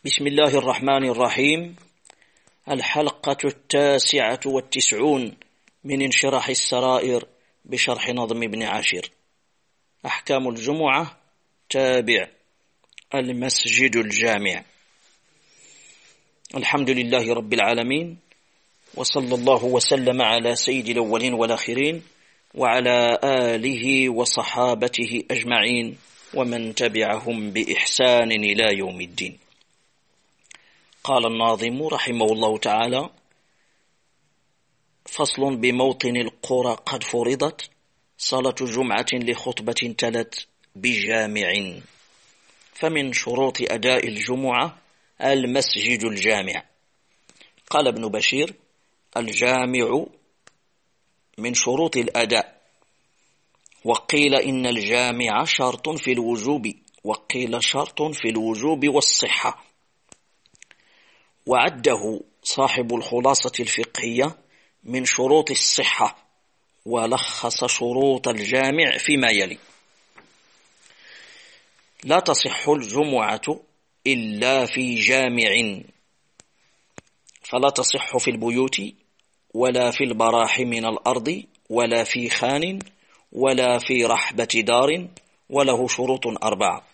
بسم الله الرحمن الرحيم. الحلقة 29 من انشراح السرائر بشرح نظم ابن عاشر. أحكام الجمعة تابع المسجد الجامع. الحمد لله رب العالمين، وصلى الله وسلم على سيد الأولين والآخرين وعلى آله وصحابته أجمعين ومن تبعهم بإحسان إلى يوم الدين. قال الناظم رحمه الله تعالى: فصل بموطن القرى قد فرضت صلاة جمعة لخطبة تلت بجامع، فمن شروط أداء الجمعة المسجد الجامع. قال ابن بشير: الجامع من شروط الأداء، وقيل إن الجامع شرط في الوجوب، وقيل شرط في الوجوب والصحة. وعده صاحب الخلاصة الفقهية من شروط الصحة، ولخص شروط الجامع فيما يلي: لا تصح الجمعة إلا في جامع، فلا تصح في البيوت ولا في البراح من الأرض ولا في خان ولا في رحبة دار، وله شروط 4.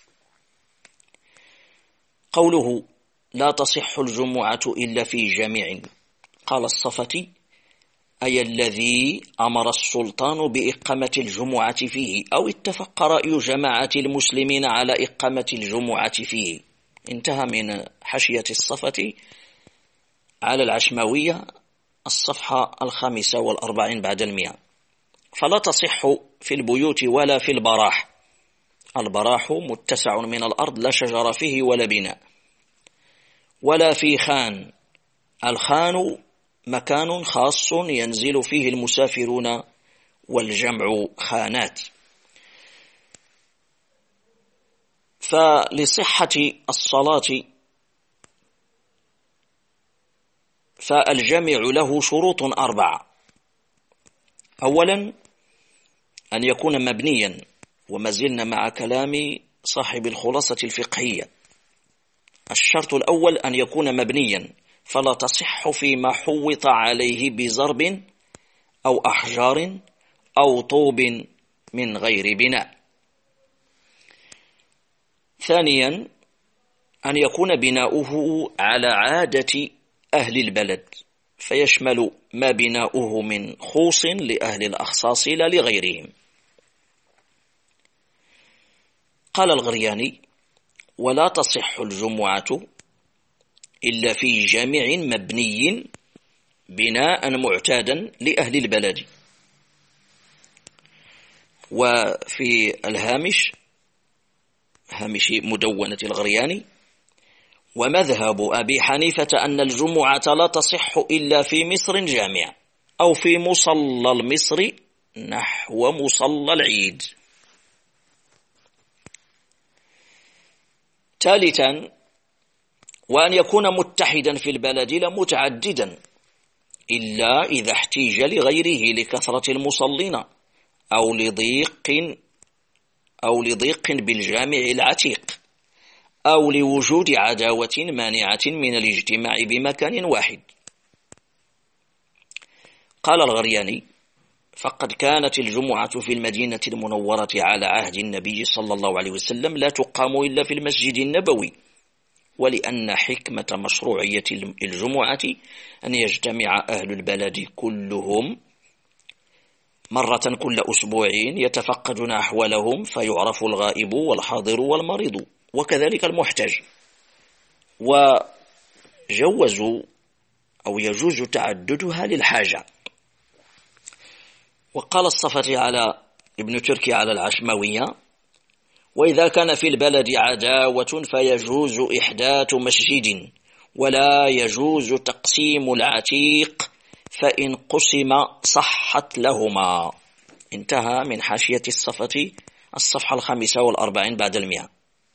قوله لا تصح الجمعة إلا في جامع، قال الصفتي: أي الذي أمر السلطان بإقامة الجمعة فيه، أو اتفق رأي جماعة المسلمين على إقامة الجمعة فيه. انتهى من حاشية الصفتي على العشماوية، الصفحة 45 بعد 100. فلا تصح في البيوت ولا في البراح. البراح متسع من الأرض لا شجر فيه ولا بناء. ولا في خان. الخان مكان خاص ينزل فيه المسافرون، والجمع خانات. فلصحة الصلاة فالجمع له شروط 4. أولا أن يكون مبنيا، وما زلنا مع كلام صاحب الخلاصة الفقهية. الشرط الأول أن يكون مبنيا، فلا تصح فيما حوط عليه بزرب أو أحجار أو طوب من غير بناء. ثانيا أن يكون بناؤه على عادة أهل البلد، فيشمل ما بناؤه من خوص لأهل الأخصاص لا لغيرهم. قال الغرياني: ولا تصح الجمعة إلا في جامع مبني بناء معتادا لأهل البلد. وفي الهامش، هامش مدونة الغرياني: ومذهب أبي حنيفة أن الجمعة لا تصح إلا في مصر جامع، أو في مصلى المصر نحو مصلى العيد. ثالثا وأن يكون متحدا في البلد لا متعددا، إلا إذا احتيج لغيره لكثرة المصلين أو لضيق بالجامع العتيق، أو لوجود عداوة مانعة من الاجتماع بمكان واحد. قال الغرياني: فقد كانت الجمعة في المدينة المنورة على عهد النبي صلى الله عليه وسلم لا تقام إلا في المسجد النبوي، ولأن حكمة مشروعية الجمعة أن يجتمع أهل البلد كلهم مرة كل أسبوع يتفقدون أحوالهم، فيعرف الغائب والحاضر والمريض، وكذلك المحتاج. وجوزوا أو يجوز تعددها للحاجة. وقال الصفتي على ابن تركي على العشماوية: وإذا كان في البلد عداوة فيجوز إحداث مسجد، ولا يجوز تقسيم العتيق، فإن قسم صحت لهما. انتهى من حاشية الصفتي، الصفحة 45 بعد 100.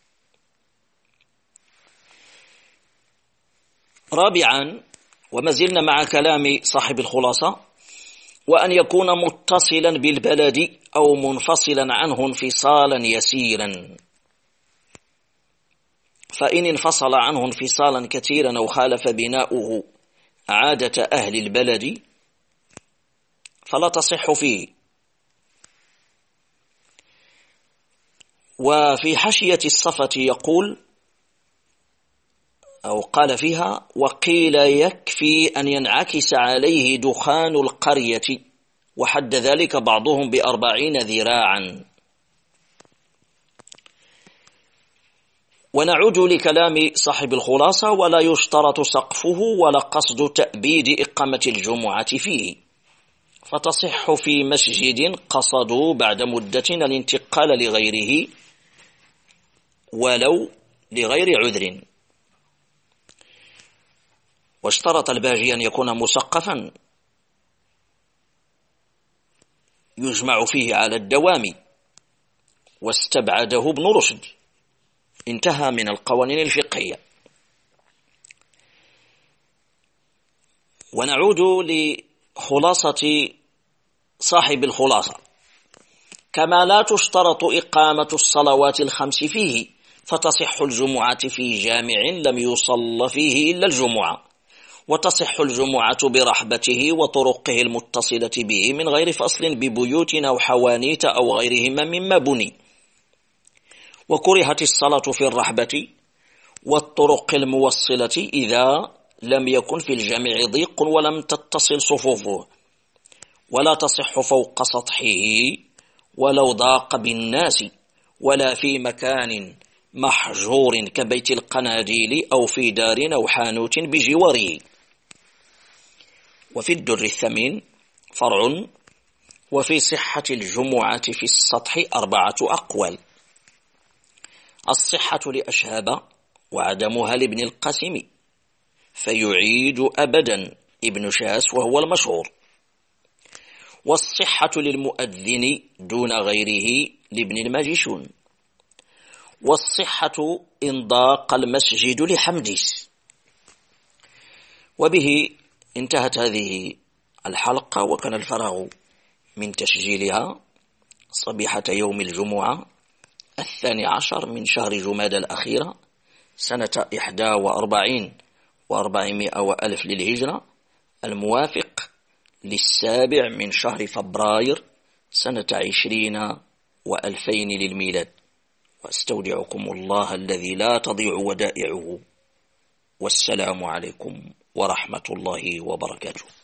رابعا وما زلنا مع كلام صاحب الخلاصة: وأن يكون متصلا بالبلد أو منفصلا عنه انفصالا يسيرا. فإن انفصل عنه انفصالا كثيرا أو خالف بناؤه عادة أهل البلد فلا تصح فيه. وفي حاشية الصفة يقول أو قال فيها: وقيل يكفي أن ينعكس عليه دخان القرية، وحد ذلك بعضهم ب40 ذراعا. ونعود لكلام صاحب الخلاصة: ولا يشترط سقفه ولا قصد تأبيد إقامة الجمعة فيه، فتصح في مسجد قصدوا بعد مدة الانتقال لغيره ولو لغير عذر. واشترط الباجي أن يكون مسقفا يجمع فيه على الدوام، واستبعده ابن رشد. انتهى من القوانين الفقهية. ونعود لخلاصة صاحب الخلاصة: كما لا تشترط إقامة الصلوات الخمس فيه، فتصح الجمعة في جامع لم يصل فيه إلا الجمعة، وتصح الجمعة برحبته وطرقه المتصلة به من غير فصل ببيوت أو حوانيت أو غيرهما مما بني. وكرهت الصلاة في الرحبة والطرق الموصلة إذا لم يكن في الجامع ضيق ولم تتصل صفوفه، ولا تصح فوق سطحه ولو ضاق بالناس، ولا في مكان محجور كبيت القناديل أو في دار أو حانوت بجواره. وفي الدر الثمين فرع: وفي صحة الجمعة في السطح 4 أقوال: الصحة لأشهب وعدمها لابن القاسم، فيعيد أبدا ابن شاس وهو المشهور. والصحة للمؤذن دون غيره لابن الماجشون. والصحة إن ضاق المسجد لحمدس. وبه انتهت هذه الحلقة، وكان الفراغ من تسجيلها صبيحة يوم الجمعة 12 من شهر جمادى الأخيرة سنة 41 و400 وألف للهجرة، الموافق 7 من شهر فبراير سنة 20 و2000 للميلاد. واستودعكم الله الذي لا تضيع ودائعه، والسلام عليكم ورحمة الله وبركاته.